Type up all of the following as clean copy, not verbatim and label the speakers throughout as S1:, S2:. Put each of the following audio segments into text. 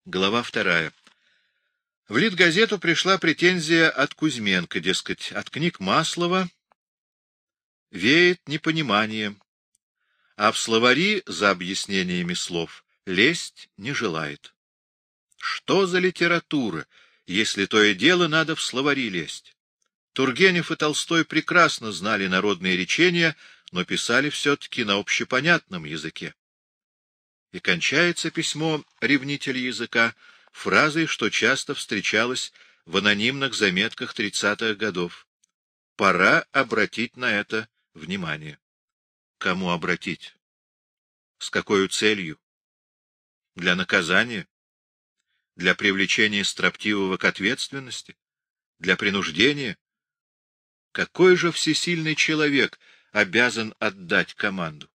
S1: Глава 2. В Литгазету пришла претензия от Кузьменко, дескать, от книг Маслова веет непониманием, а в словари за объяснениями слов лезть не желает. Что за литература, если то и дело надо в словари лезть? Тургенев и Толстой прекрасно знали народные речения, но писали все-таки на общепонятном языке. И кончается письмо ревнителя языка фразой, что часто встречалось в анонимных заметках 30-х годов. Пора обратить на это внимание. Кому обратить? С какой целью? Для наказания? Для привлечения строптивого к ответственности? Для принуждения? Какой же всесильный человек обязан отдать команду?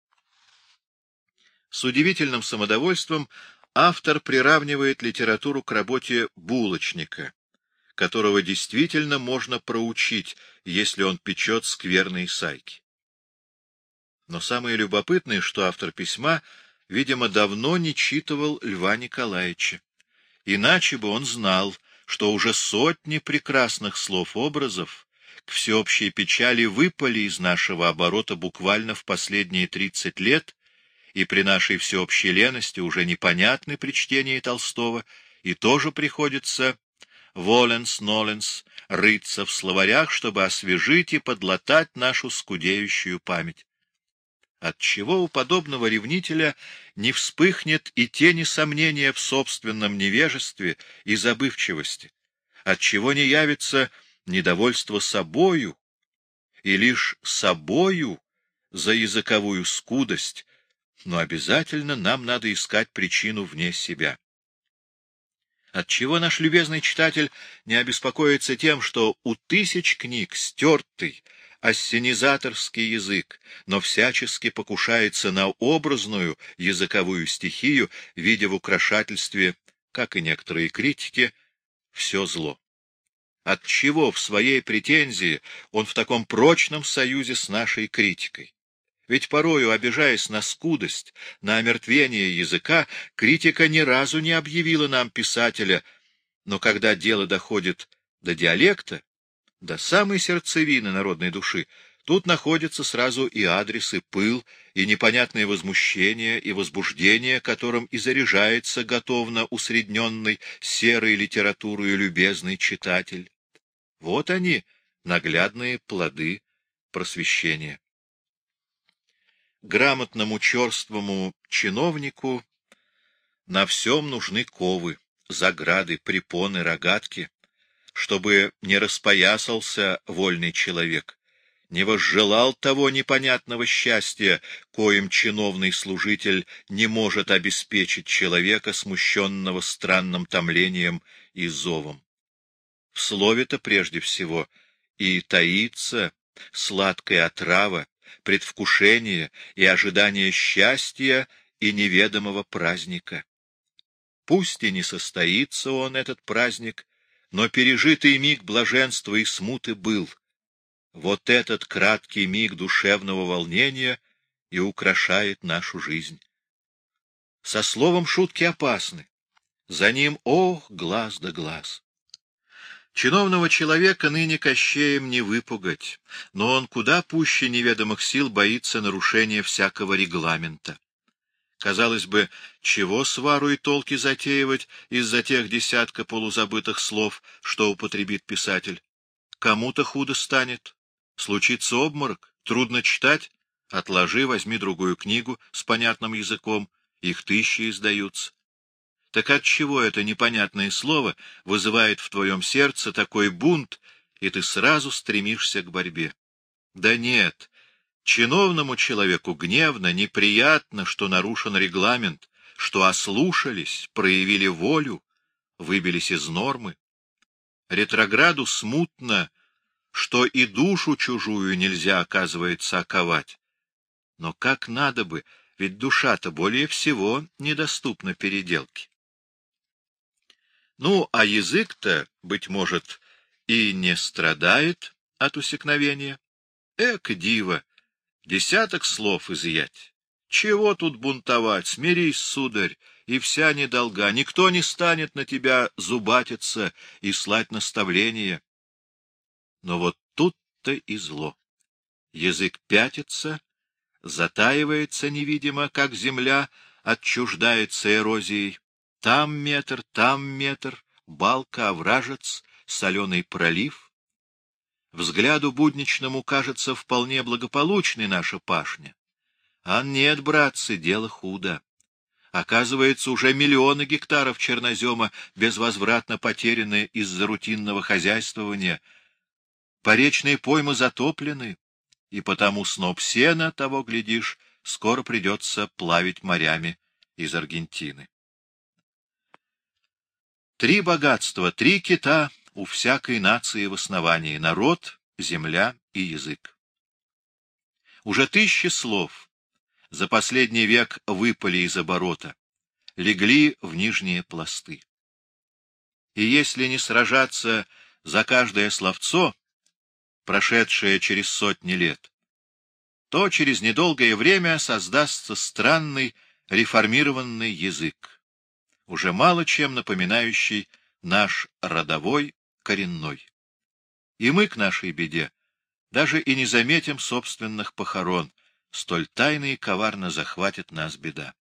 S1: С удивительным самодовольством автор приравнивает литературу к работе булочника, которого действительно можно проучить, если он печет скверные сайки. Но самое любопытное, что автор письма, видимо, давно не читывал Льва Николаевича. Иначе бы он знал, что уже сотни прекрасных слов-образов к всеобщей печали выпали из нашего оборота буквально в последние 30 лет, и при нашей всеобщей лености уже непонятны при чтении Толстого, и тоже приходится воленс-ноленс рыться в словарях, чтобы освежить и подлатать нашу скудеющую память. Отчего у подобного ревнителя не вспыхнет и тени сомнения в собственном невежестве и забывчивости? Отчего не явится недовольство собою, и лишь собою за языковую скудость, но обязательно нам надо искать причину вне себя? Отчего наш любезный читатель не обеспокоится тем, что у тысяч книг стертый ассенизаторский язык, но всячески покушается на образную языковую стихию, видя в украшательстве, как и некоторые критики, все зло? Отчего в своей претензии он в таком прочном союзе с нашей критикой? Ведь порою, обижаясь на скудость, на омертвение языка, критика ни разу не объявила нам писателя, но когда дело доходит до диалекта, до самой сердцевины народной души, тут находится сразу и адрес, и пыл, и непонятное возмущение, и возбуждение, которым и заряжается готовно усредненный серой литературой любезный читатель. Вот они, наглядные плоды просвещения. Грамотному черствому чиновнику на всем нужны ковы, заграды, препоны, рогатки, чтобы не распоясался вольный человек, не возжелал того непонятного счастья, коим чиновный служитель не может обеспечить человека, смущенного странным томлением и зовом. В слове-то прежде всего и таится сладкая отрава, предвкушение и ожидание счастья и неведомого праздника. Пусть и не состоится он, этот праздник, но пережитый миг блаженства и смуты был. Вот этот краткий миг душевного волнения и украшает нашу жизнь. Со словом шутки опасны. За ним, ох, глаз да глаз. Чиновного человека ныне Кощеем не выпугать, но он куда пуще неведомых сил боится нарушения всякого регламента. Казалось бы, чего свару и толки затеивать из-за тех десятка полузабытых слов, что употребит писатель? Кому-то худо станет. Случится обморок, трудно читать? Отложи, возьми другую книгу с понятным языком, их тысячи издаются. Так отчего это непонятное слово вызывает в твоем сердце такой бунт, и ты сразу стремишься к борьбе? Да нет, чиновному человеку гневно, неприятно, что нарушен регламент, что ослушались, проявили волю, выбились из нормы. Ретрограду смутно, что и душу чужую нельзя, оказывается, оковать. Но как надо бы, ведь душа-то более всего недоступна переделке. Ну, а язык-то, быть может, и не страдает от усекновения. Эк, диво, десяток слов изъять. Чего тут бунтовать? Смирись, сударь, и вся недолга. Никто не станет на тебя зубатиться и слать наставления. Но вот тут-то и зло. Язык пятится, затаивается невидимо, как земля отчуждается эрозией. Там метр, балка, овражец, соленый пролив. Взгляду будничному кажется вполне благополучной наша пашня. А нет, братцы, дело худо. Оказывается, уже миллионы гектаров чернозема безвозвратно потеряны из-за рутинного хозяйствования. Поречные поймы затоплены, и потому сноп сена, того глядишь, скоро придется плавить морями из Аргентины. 3 богатства, 3 кита у всякой нации в основании — народ, земля и язык. Уже 1000 слов за последний век выпали из оборота, легли в нижние пласты. И если не сражаться за каждое словцо, прошедшее через сотни лет, то через недолгое время создастся странный реформированный язык, уже мало чем напоминающий наш родовой коренной. И мы к нашей беде даже и не заметим собственных похорон, столь тайно и коварно захватит нас беда.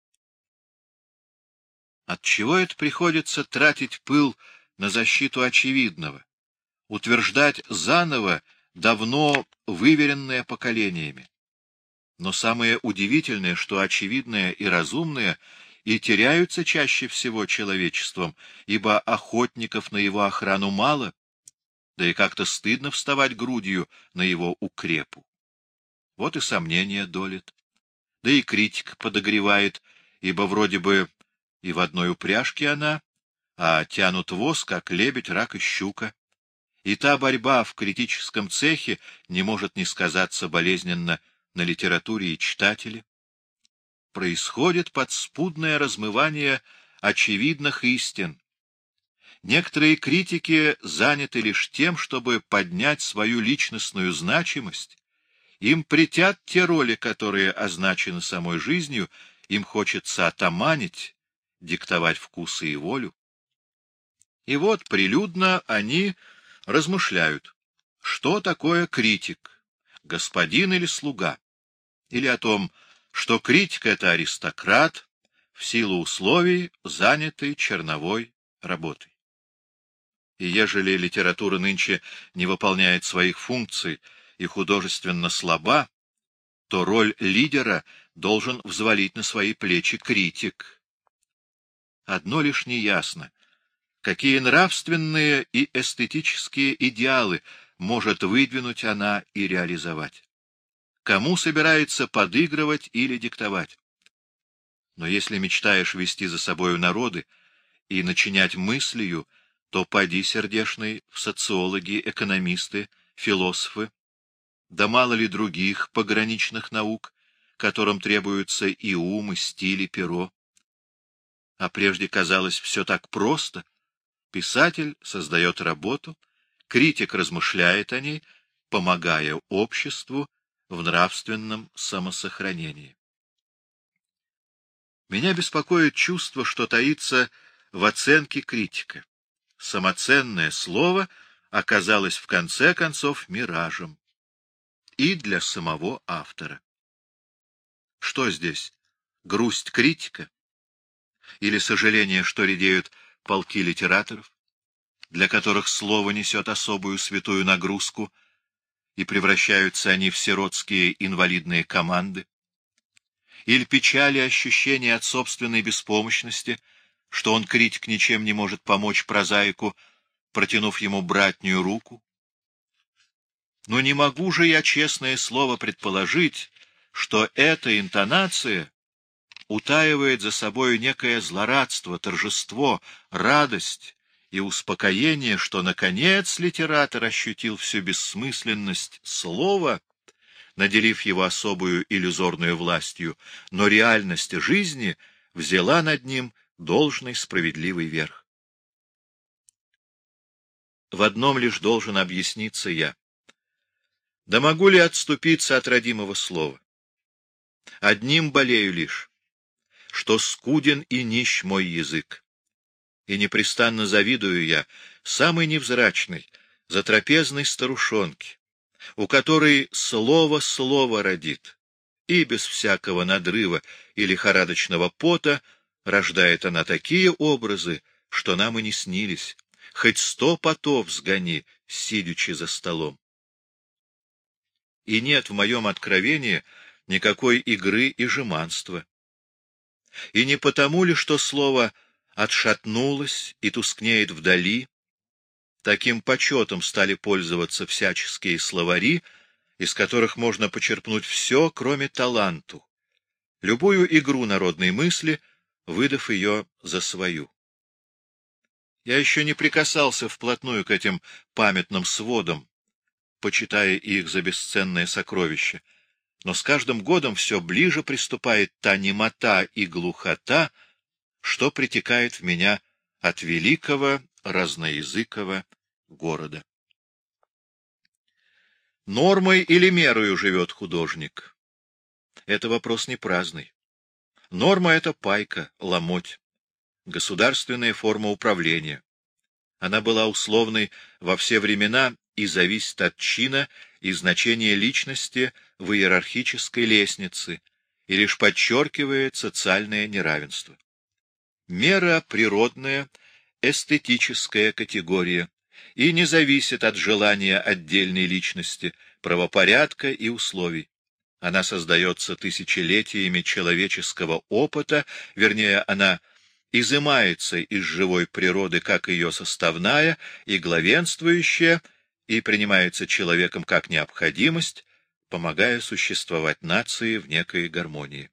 S1: Отчего это приходится тратить пыл на защиту очевидного, утверждать заново давно выверенное поколениями? Но самое удивительное, что очевидное и разумное и теряются чаще всего человечеством, ибо охотников на его охрану мало, да и как-то стыдно вставать грудью на его укрепу. Вот и сомнение долит, да и критика подогревает, ибо вроде бы и в одной упряжке она, а тянут воз, как лебедь, рак и щука. И та борьба в критическом цехе не может не сказаться болезненно на литературе и читателе. Происходит подспудное размывание очевидных истин. Некоторые критики заняты лишь тем, чтобы поднять свою личностную значимость. Им претят те роли, которые означены самой жизнью, им хочется отаманить, диктовать вкусы и волю. И вот прилюдно они размышляют, что такое критик, господин или слуга, или о том, что критик — это аристократ, в силу условий, занятый черновой работой. И ежели литература нынче не выполняет своих функций и художественно слаба, то роль лидера должен взвалить на свои плечи критик. Одно лишь неясно: какие нравственные и эстетические идеалы может выдвинуть она и реализовать? Кому собирается подыгрывать или диктовать? Но если мечтаешь вести за собою народы и начинять мыслью, то поди, сердешный, в социологи, экономисты, философы, да мало ли других пограничных наук, которым требуются и ум, и стиль, и перо. А прежде казалось все так просто. Писатель создает работу, критик размышляет о ней, помогая обществу в нравственном самосохранении. Меня беспокоит чувство, что таится в оценке критика. Самоценное слово оказалось в конце концов миражем. И для самого автора. Что здесь? Грусть критика? Или сожаление, что редеют полки литераторов, для которых слово несет особую святую нагрузку, и превращаются они в сиротские инвалидные команды? Или печали и ощущение от собственной беспомощности, что он, критик, ничем не может помочь прозаику, протянув ему братнюю руку? Но не могу же я, честное слово, предположить, что эта интонация утаивает за собою некое злорадство, торжество, радость и успокоение, что, наконец, литератор ощутил всю бессмысленность слова, наделив его особую иллюзорную властью, но реальность жизни взяла над ним должный справедливый верх. В одном лишь должен объясниться я. Да могу ли отступиться от родимого слова? Одним болею лишь, что скуден и нищ мой язык. И непрестанно завидую я самой невзрачной, затрапезной старушонке, у которой слово родит, и без всякого надрыва и лихорадочного пота рождает она такие образы, что нам и не снились, хоть 100 потов сгони, сидячи за столом. И нет в моем откровении никакой игры и жеманства. И не потому ли, что слово отшатнулось и тускнеет вдали, таким почетом стали пользоваться всяческие словари, из которых можно почерпнуть все, кроме таланту, любую игру народной мысли, выдав ее за свою. Я еще не прикасался вплотную к этим памятным сводам, почитая их за бесценное сокровище, но с каждым годом все ближе приступает та немота и глухота, что притекает в меня от великого разноязыкого города. Нормой или мерою живет художник? Это вопрос не праздный. Норма — это пайка, ломоть, государственная форма управления. Она была условной во все времена и зависит от чина и значения личности в иерархической лестнице и лишь подчеркивает социальное неравенство. Мера — природная, эстетическая категория и не зависит от желания отдельной личности, правопорядка и условий. Она создается тысячелетиями человеческого опыта, вернее, она изымается из живой природы как ее составная и главенствующая, и принимается человеком как необходимость, помогая существовать нации в некой гармонии.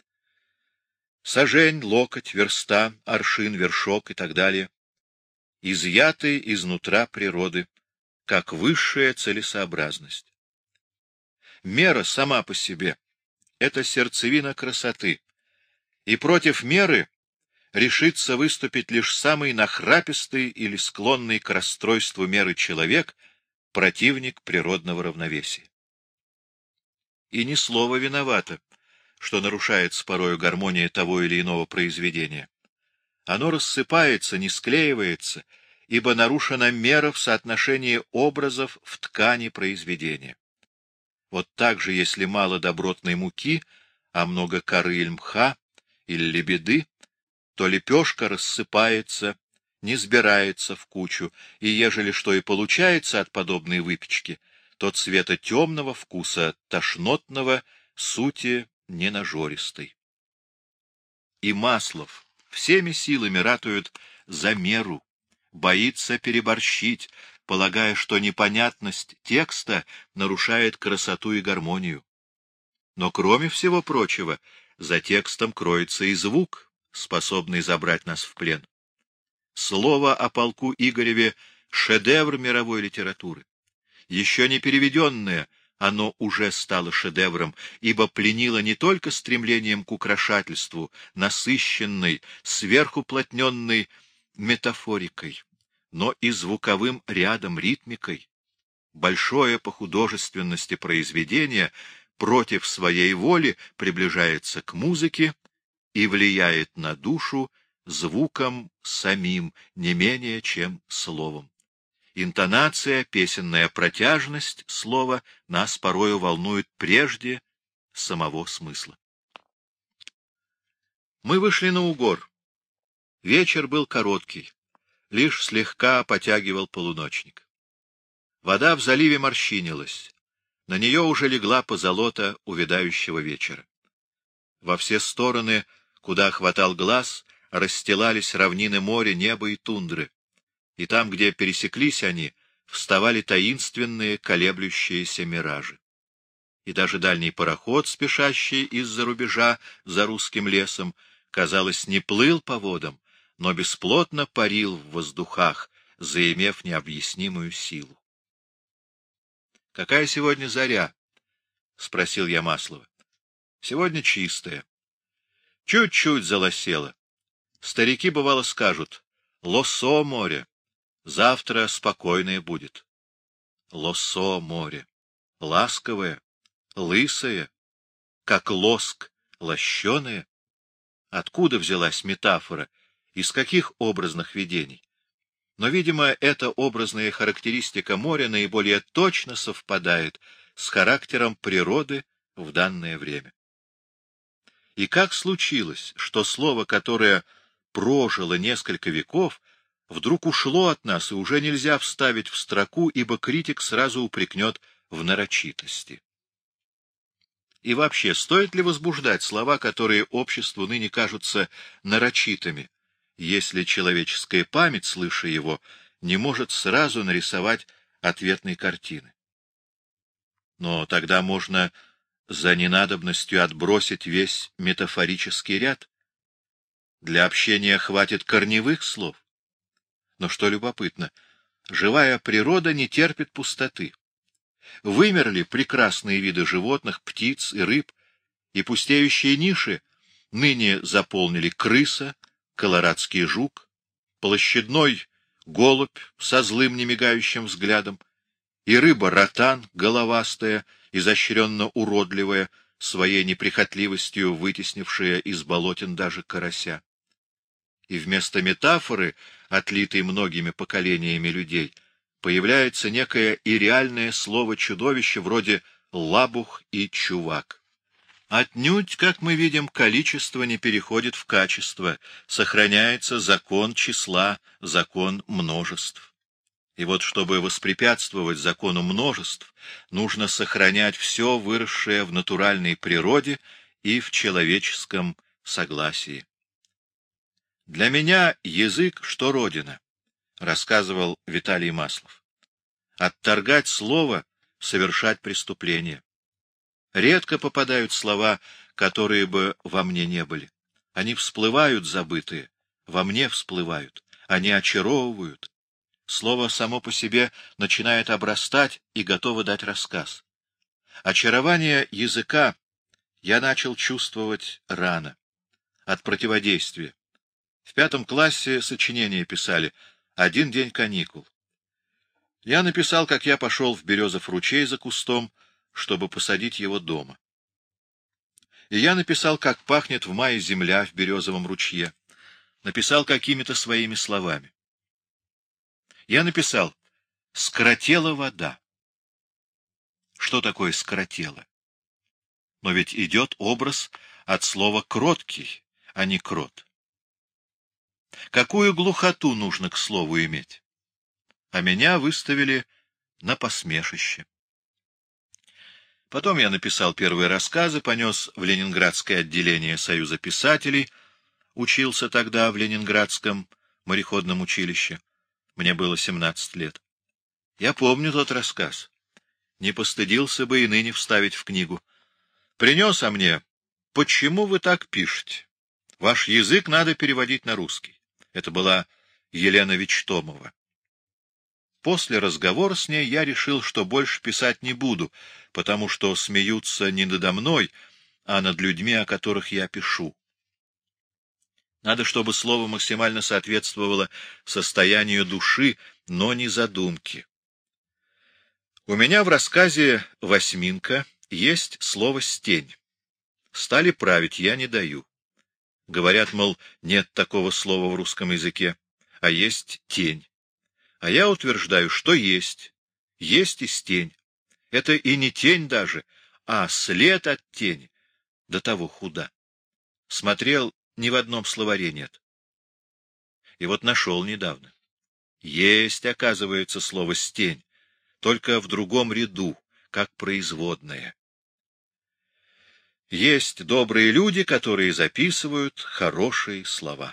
S1: Сажень, локоть, верста, аршин, вершок и так далее изъяты изнутра природы, как высшая целесообразность. Мера сама по себе — это сердцевина красоты, и против меры решится выступить лишь самый нахрапистый или склонный к расстройству меры человек, противник природного равновесия. И ни слова виновато, что нарушается порою гармония того или иного произведения. Оно рассыпается, не склеивается, ибо нарушена мера в соотношении образов в ткани произведения. Вот так же, если мало добротной муки, а много коры или мха, или лебеды, то лепешка рассыпается, не сбирается в кучу, и ежели что и получается от подобной выпечки, то цвета темного, вкуса тошнотного, сути ненажористой. И Маслов всеми силами ратует за меру, боится переборщить, полагая, что непонятность текста нарушает красоту и гармонию. Но кроме всего прочего, за текстом кроется и звук, способный забрать нас в плен. Слово о полку Игореве — шедевр мировой литературы. Еще не переведенное, оно уже стало шедевром, ибо пленило не только стремлением к украшательству, насыщенной, сверхуплотненной метафорикой, но и звуковым рядом, ритмикой. Большое по художественности произведение против своей воли приближается к музыке и влияет на душу звуком самим, не менее, чем словом. Интонация, песенная протяжность слова нас порою волнует прежде самого смысла. Мы вышли на Угор. Вечер был короткий, лишь слегка потягивал полуночник. Вода в заливе морщинилась, на нее уже легла позолота увядающего вечера. Во все стороны, куда хватал глаз, расстилались равнины моря, неба и тундры, и там, где пересеклись они, вставали таинственные колеблющиеся миражи. И даже дальний пароход, спешащий из-за рубежа за русским лесом, казалось, не плыл по водам, но бесплотно парил в воздухах, заимев необъяснимую силу. — Какая сегодня заря? — спросил я Маслова. — Сегодня чистая. Чуть-чуть залосела. Старики, бывало, скажут: «Лосо море, завтра спокойное будет». Лосо море, ласковое, лысое, как лоск лощеное. Откуда взялась метафора? Из каких образных видений? Но, видимо, эта образная характеристика моря наиболее точно совпадает с характером природы в данное время. И как случилось, что слово, которое прожило несколько веков, вдруг ушло от нас и уже нельзя вставить в строку, ибо критик сразу упрекнет в нарочитости? И вообще, стоит ли возбуждать слова, которые обществу ныне кажутся нарочитыми, если человеческая память, слыша его, не может сразу нарисовать ответной картины? Но тогда можно за ненадобностью отбросить весь метафорический ряд. Для общения хватит корневых слов. Но что любопытно, живая природа не терпит пустоты. Вымерли прекрасные виды животных, птиц и рыб, и пустеющие ниши ныне заполнили крыса, колорадский жук, площадной голубь со злым немигающим взглядом, и рыба-ротан, головастая, изощренно уродливая, своей неприхотливостью вытеснившая из болотин даже карася. И вместо метафоры, отлитой многими поколениями людей, появляется некое и реальное слово-чудовище вроде лабух и чувак. Отнюдь, как мы видим, количество не переходит в качество, сохраняется закон числа, закон множеств. И вот, чтобы воспрепятствовать закону множеств, нужно сохранять все выросшее в натуральной природе и в человеческом согласии. «Для меня язык, что родина», — рассказывал Виталий Маслов. «Отторгать слово — совершать преступление. Редко попадают слова, которые бы во мне не были. Они всплывают, забытые, во мне всплывают, они очаровывают. Слово само по себе начинает обрастать и готово дать рассказ. Очарование языка я начал чувствовать рано, от противодействия. В 5 классе сочинение писали «Один день каникул». Я написал, как я пошел в Березов ручей за кустом, чтобы посадить его дома. И я написал, как пахнет в мае земля в Березовом ручье. Написал какими-то своими словами. Я написал «Скоротела вода». Что такое скоротела? Но ведь идет образ от слова «кроткий», а не «крот». Какую глухоту нужно к слову иметь? А меня выставили на посмешище. Потом я написал первые рассказы, понес в Ленинградское отделение Союза писателей, учился тогда в Ленинградском мореходном училище. Мне было 17 лет. Я помню тот рассказ. Не постыдился бы и ныне вставить в книгу. Принес, а мне: «Почему вы так пишете? Ваш язык надо переводить на русский». Это была Елена Вичтомова. После разговора с ней я решил, что больше писать не буду, потому что смеются не надо мной, а над людьми, о которых я пишу. Надо, чтобы слово максимально соответствовало состоянию души, но не задумки. У меня в рассказе «Восьминка» есть слово «стень». Стали править, я не даю. Говорят, мол, нет такого слова в русском языке, а есть тень. А я утверждаю, что есть. Есть и стень. Это и не тень даже, а след от тени. До того худа. Смотрел, ни в одном словаре нет. И вот нашел недавно. Есть, оказывается, слово «стень», только в другом ряду, как производное. Есть добрые люди, которые записывают хорошие слова.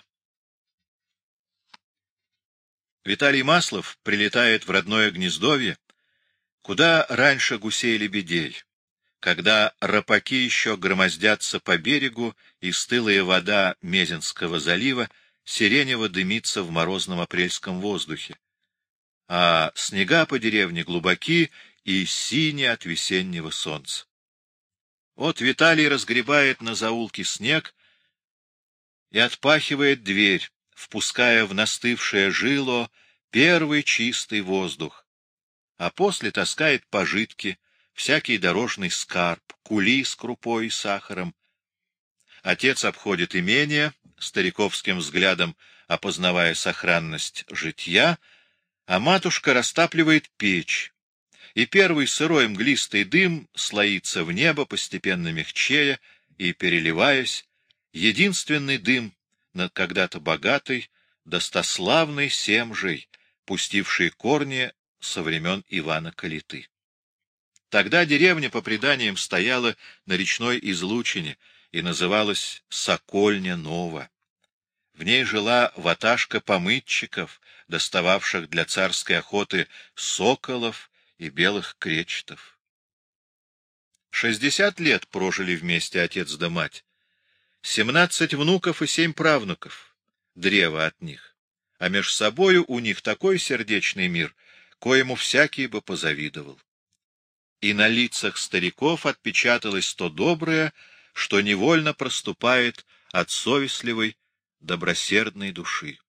S1: Виталий Маслов прилетает в родное Гнездовье, куда раньше гусей-лебедей, когда рапаки еще громоздятся по берегу, и стылая вода Мезенского залива сиренево дымится в морозном апрельском воздухе, а снега по деревне глубоки и синие от весеннего солнца. Вот Виталий разгребает на заулке снег и отпахивает дверь, впуская в настывшее жило первый чистый воздух, а после таскает пожитки, всякий дорожный скарб, кули с крупой и сахаром. Отец обходит имение, стариковским взглядом опознавая сохранность житья, а матушка растапливает печь, и первый сырой мглистый дым слоится в небо, постепенно мягчея и переливаясь, единственный дым над когда-то богатой, достославной Семжей, пустившей корни со времен Ивана Калиты. Тогда деревня, по преданиям, стояла на речной излучине и называлась Сокольня-Нова. В ней жила ваташка помытчиков, достававших для царской охоты соколов и белых кречетов. 60 лет прожили вместе отец да мать, 17 внуков и 7 правнуков, древо от них, а меж собою у них такой сердечный мир, коему всякий бы позавидовал. И на лицах стариков отпечаталось то доброе, что невольно проступает от совестливой, добросердной души.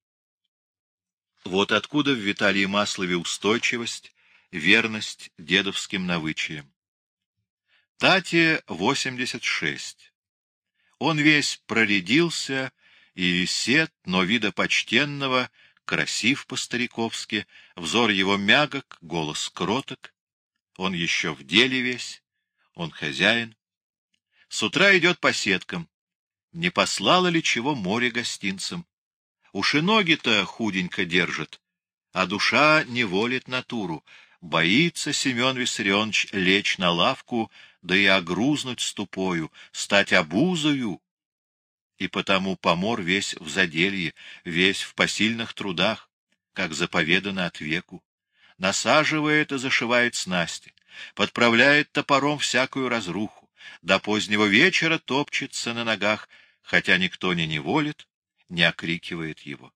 S1: Вот откуда в Виталии Маслове устойчивость, верность дедовским навычиям. Тате 86. Он весь проредился и сед, но вида почтенного, красив по-стариковски, взор его мягок, голос кроток. Он еще в деле весь, он хозяин. С утра идет по сеткам. Не послало ли чего море гостинцам? Уж и ноги-то худенько держит, а душа не волит натуру. Боится Семен Виссарионович лечь на лавку, да и огрузнуть ступою, стать обузою. И потому помор весь в заделье, весь в посильных трудах, как заповедано от веку. Насаживает и зашивает снасти, подправляет топором всякую разруху, до позднего вечера топчется на ногах, хотя никто не неволит, не окрикивает его.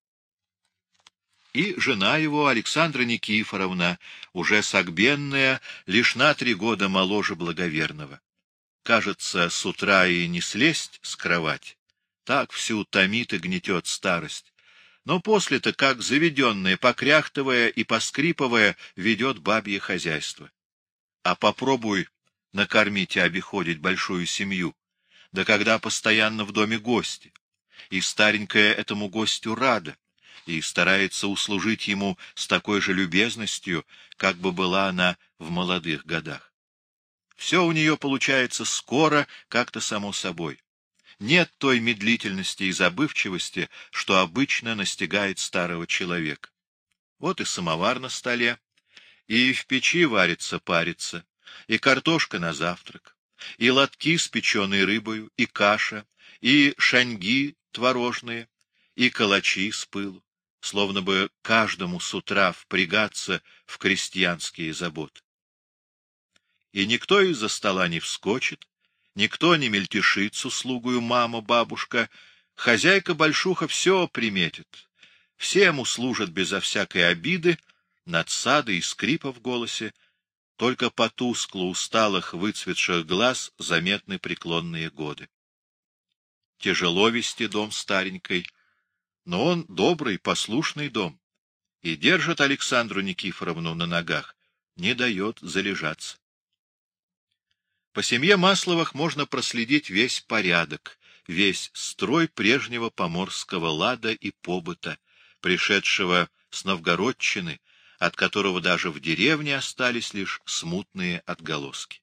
S1: И жена его, Александра Никифоровна, уже согбенная, лишь на 3 года моложе благоверного. Кажется, с утра и не слезть с кровати, так всю томит и гнетет старость. Но после-то, как заведенная, покряхтывая и поскрипывая, ведет бабье хозяйство. А попробуй накормить и обиходить большую семью, да когда постоянно в доме гости, и старенькая этому гостю рада, и старается услужить ему с такой же любезностью, как бы была она в молодых годах. Все у нее получается скоро, как-то само собой. Нет той медлительности и забывчивости, что обычно настигает старого человека. Вот и самовар на столе, и в печи варится-парится, и картошка на завтрак, и лотки с печеной рыбою, и каша, и шаньги творожные, и калачи с пылу, словно бы каждому с утра впрягаться в крестьянские заботы. И никто из-за стола не вскочит, никто не мельтешит с услугою мама, бабушка, хозяйка-большуха все приметит, всем услужат безо всякой обиды, надсады и скрипа в голосе, только по тускло усталых выцветших глаз заметны преклонные годы. Тяжело вести дом старенькой, но он добрый, послушный дом, и держит Александру Никифоровну на ногах, не дает залежаться. По семье Масловых можно проследить весь порядок, весь строй прежнего поморского лада и побыта, пришедшего с Новгородчины, от которого даже в деревне остались лишь смутные отголоски.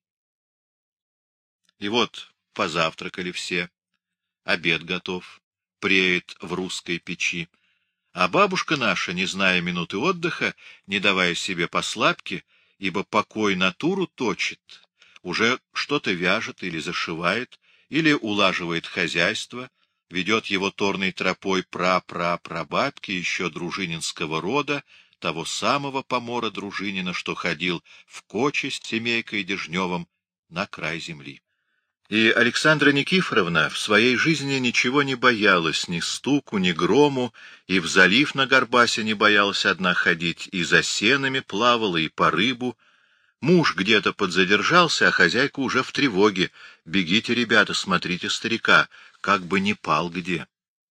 S1: И вот позавтракали все, обед готов, преет в русской печи, а бабушка наша, не зная минуты отдыха, не давая себе послабки, ибо покой натуру точит, уже что-то вяжет или зашивает, или улаживает хозяйство, ведет его торной тропой пра-пра-прабабки еще дружининского рода, того самого помора Дружинина, что ходил в Кочи с семейкой Дежневым на край земли. И Александра Никифоровна в своей жизни ничего не боялась, ни стуку, ни грому, и в залив на Горбасе не боялась одна ходить, и за сенами плавала, и по рыбу. Муж где-то подзадержался, а хозяйка уже в тревоге. Бегите, ребята, смотрите старика, как бы не пал где.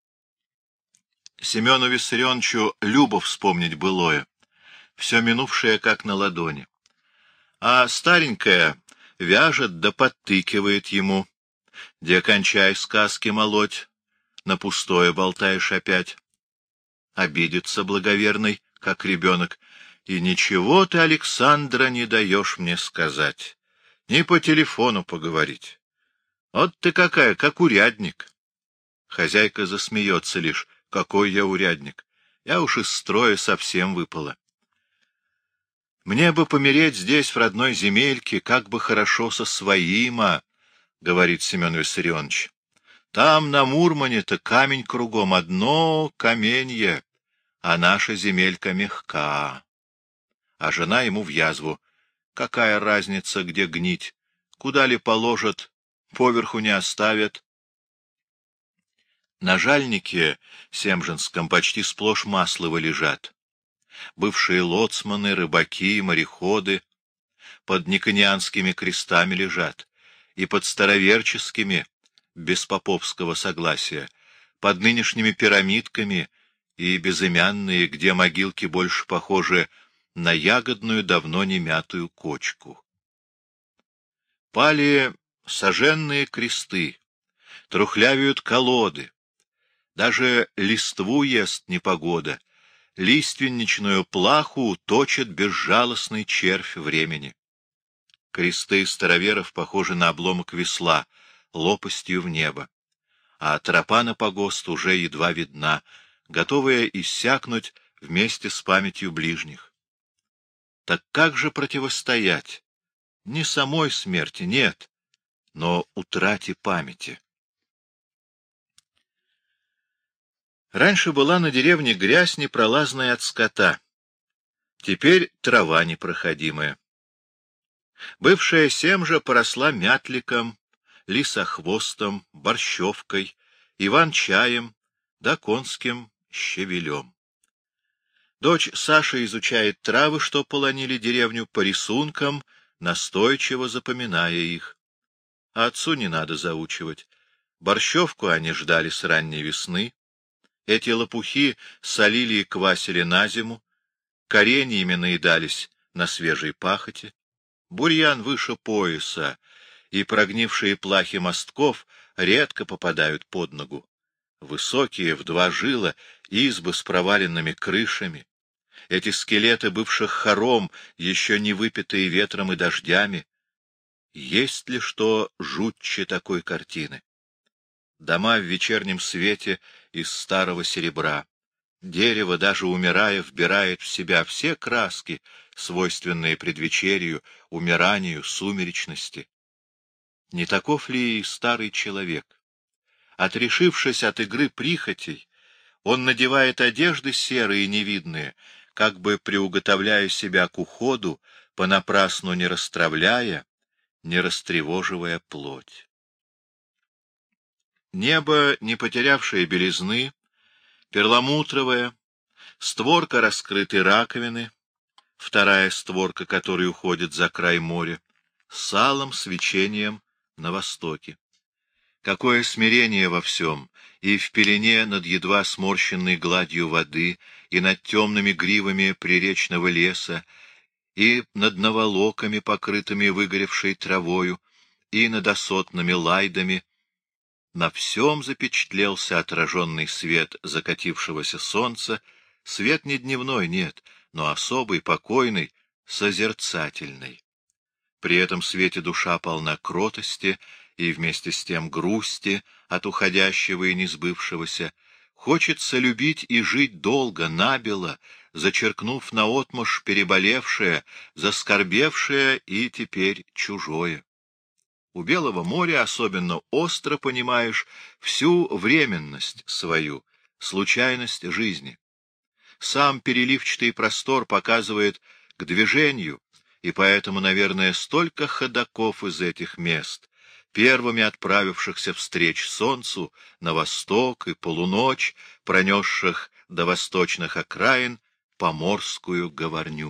S1: Семену Виссарионовичу любо вспомнить былое, все минувшее как на ладони. А старенькая вяжет да подтыкивает ему, Де кончай сказки молоть, на пустое болтаешь опять. Обидится благоверный, как ребенок, и ничего ты, Александра, не даешь мне сказать, ни по телефону поговорить. Вот ты какая, как урядник. Хозяйка засмеется лишь. Какой я урядник? Я уж из строя совсем выпала. Мне бы помереть здесь, в родной земельке, как бы хорошо со своима, — говорит Семен Виссарионович. Там, на Мурмане-то, камень кругом, одно каменье, а наша земелька мягка. А жена ему в язву. Какая разница, где гнить? Куда ли положат, поверху не оставят. На жальнике Семженском почти сплошь масловы лежат. Бывшие лоцманы, рыбаки, мореходы под никонианскими крестами лежат, и под староверческими, без поповского согласия, под нынешними пирамидками и безымянные, где могилки больше похожи на ягодную, давно не мятую кочку. Пали соженные кресты, трухлявеют колоды, даже листву ест непогода, лиственничную плаху точит безжалостный червь времени. Кресты староверов похожи на обломок весла, лопастью в небо, а тропа на погост уже едва видна, готовая иссякнуть вместе с памятью ближних. Так как же противостоять? Не самой смерти, нет, но утрате памяти. Раньше была на деревне грязь непролазная от скота, теперь трава непроходимая. Бывшая Семжа поросла мятликом, лисохвостом, борщевкой, иван-чаем да конским щавелем. Дочь Саша изучает травы, что полонили деревню, по рисункам, настойчиво запоминая их. А отцу не надо заучивать. Борщевку они ждали с ранней весны. Эти лопухи солили и квасили на зиму, кореньями наедались на свежей пахоте. Бурьян выше пояса, и прогнившие плахи мостков редко попадают под ногу. Высокие, в 2 жила, избы с проваленными крышами. Эти скелеты бывших хором, еще не выпитые ветром и дождями. Есть ли что жутче такой картины? Дома в вечернем свете из старого серебра. Дерево, даже умирая, вбирает в себя все краски, свойственные предвечерию, умиранию, сумеречности. Не таков ли и старый человек? Отрешившись от игры прихотей, он надевает одежды серые и невидные, как бы приуготовляя себя к уходу, понапрасну не растравляя, не растревоживая плоть. Небо, не потерявшее белизны, перламутровое, створка раскрытой раковины, вторая створка, которая уходит за край моря, с алым свечением на востоке. Какое смирение во всем, и в пелене над едва сморщенной гладью воды, и над темными гривами приречного леса, и над наволоками, покрытыми выгоревшей травою, и над осотными лайдами. На всем запечатлелся отраженный свет закатившегося солнца, свет не дневной, нет, но особый, покойный, созерцательный. При этом свете душа полна кротости и вместе с тем грусти от уходящего и несбывшегося. Хочется любить и жить долго, набело, зачеркнув наотмашь переболевшее, заскорбевшее и теперь чужое. У Белого моря особенно остро понимаешь всю временность свою, случайность жизни. Сам переливчатый простор показывает к движению, и поэтому, наверное, столько ходоков из этих мест, первыми отправившихся встреч солнцу на восток и полуночь, пронесших до восточных окраин поморскую говорню.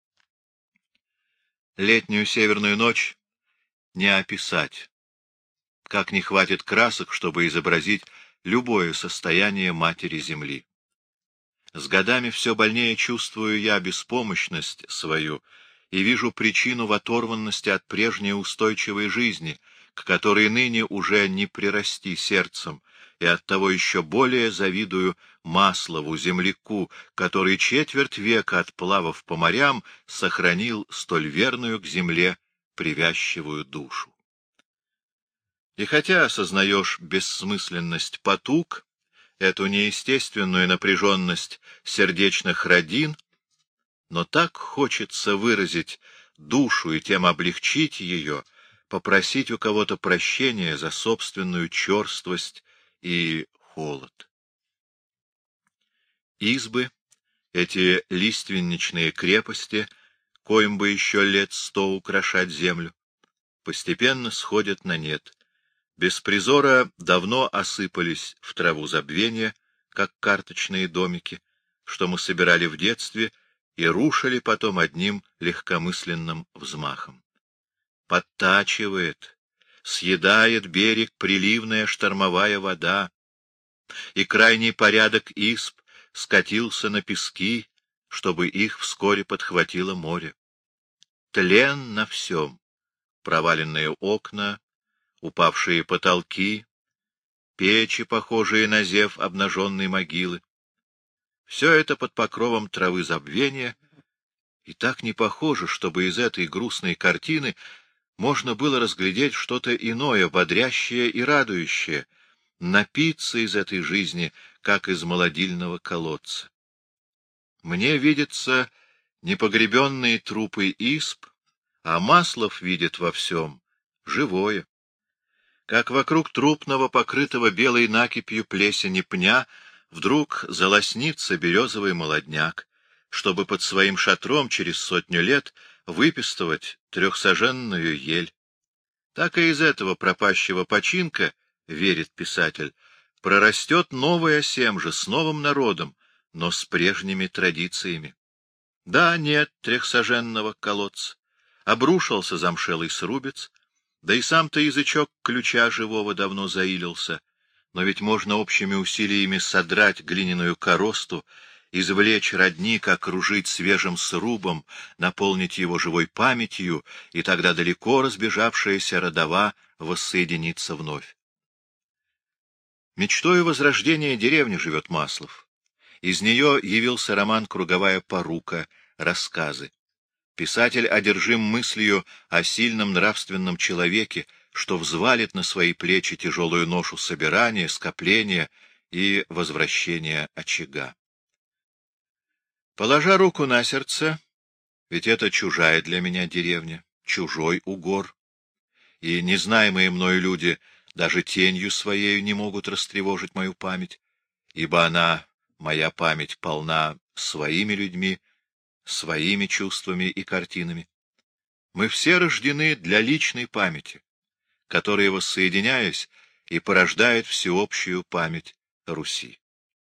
S1: Летнюю северную ночь не описать, как не хватит красок, чтобы изобразить любое состояние матери земли. С годами все больнее чувствую я беспомощность свою и вижу причину в оторванности от прежней устойчивой жизни, к которой ныне уже не прирасти сердцем, и оттого еще более завидую Маслову, земляку, который четверть века, отплавав по морям, сохранил столь верную к земле привязчивую душу. И хотя осознаешь бессмысленность потуг, эту неестественную напряженность сердечных родин, но так хочется выразить душу и тем облегчить ее, попросить у кого-то прощения за собственную черствость и холод. Избы, эти лиственничные крепости, коим бы еще лет 100 украшать землю, постепенно сходят на нет. Без призора давно осыпались в траву забвения, как карточные домики, что мы собирали в детстве и рушили потом одним легкомысленным взмахом. Подтачивает, съедает берег приливная штормовая вода, и крайний порядок изб скатился на пески, чтобы их вскоре подхватило море. Тлен на всем, проваленные окна, упавшие потолки, печи, похожие на зев обнаженной могилы. Все это под покровом травы забвения, и так не похоже, чтобы из этой грустной картины можно было разглядеть что-то иное, бодрящее и радующее, напиться из этой жизни, как из молодильного колодца. Мне видятся непогребенные трупы изб, а Маслов видит во всем живое. Как вокруг трупного, покрытого белой накипью плесени пня, вдруг залоснится березовый молодняк, чтобы под своим шатром через 100 лет выпистывать 300-саженную ель. Так и из этого пропащего починка, верит писатель, прорастет новая семжа с новым народом, но с прежними традициями. Да, нет 300-саженного колодца, обрушился замшелый срубец, да и сам-то язычок ключа живого давно заилился, но ведь можно общими усилиями содрать глиняную коросту, извлечь родник, окружить свежим срубом, наполнить его живой памятью, и тогда далеко разбежавшаяся родова воссоединится вновь. Мечтою возрождения деревни живет Маслов. Из нее явился роман «Круговая порука», рассказы. Писатель одержим мыслью о сильном нравственном человеке, что взвалит на свои плечи тяжелую ношу собирания, скопления и возвращения очага. Положа руку на сердце, ведь это чужая для меня деревня, чужой угор, и незнаемые мною люди даже тенью своею не могут растревожить мою память, ибо она, моя память, полна своими людьми, своими чувствами и картинами. Мы все рождены для личной памяти, которая, воссоединяясь, и порождает всеобщую память Руси.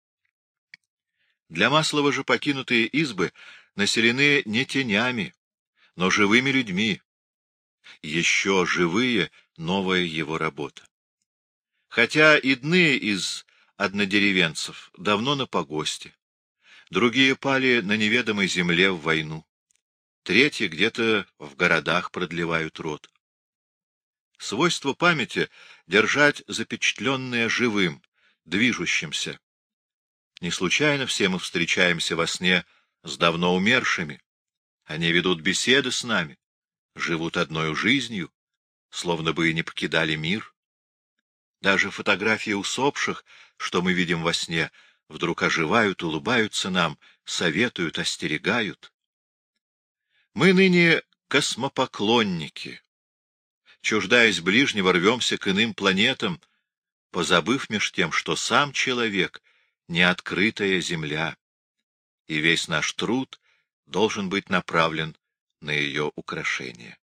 S1: Для Маслова же покинутые избы населены не тенями, но живыми людьми. Еще живые — новая его работа. Хотя иные из однодеревенцев давно на погосте, другие пали на неведомой земле в войну, третьи где-то в городах продлевают род. Свойство памяти — держать запечатленное живым, движущимся. Не случайно все мы встречаемся во сне с давно умершими. Они ведут беседы с нами, живут одною жизнью, словно бы и не покидали мир. Даже фотографии усопших, что мы видим во сне, вдруг оживают, улыбаются нам, советуют, остерегают. Мы ныне космопоклонники. Чуждаясь ближнего, рвемся к иным планетам, позабыв меж тем, что сам человек — неоткрытая земля, и весь наш труд должен быть направлен на ее украшение.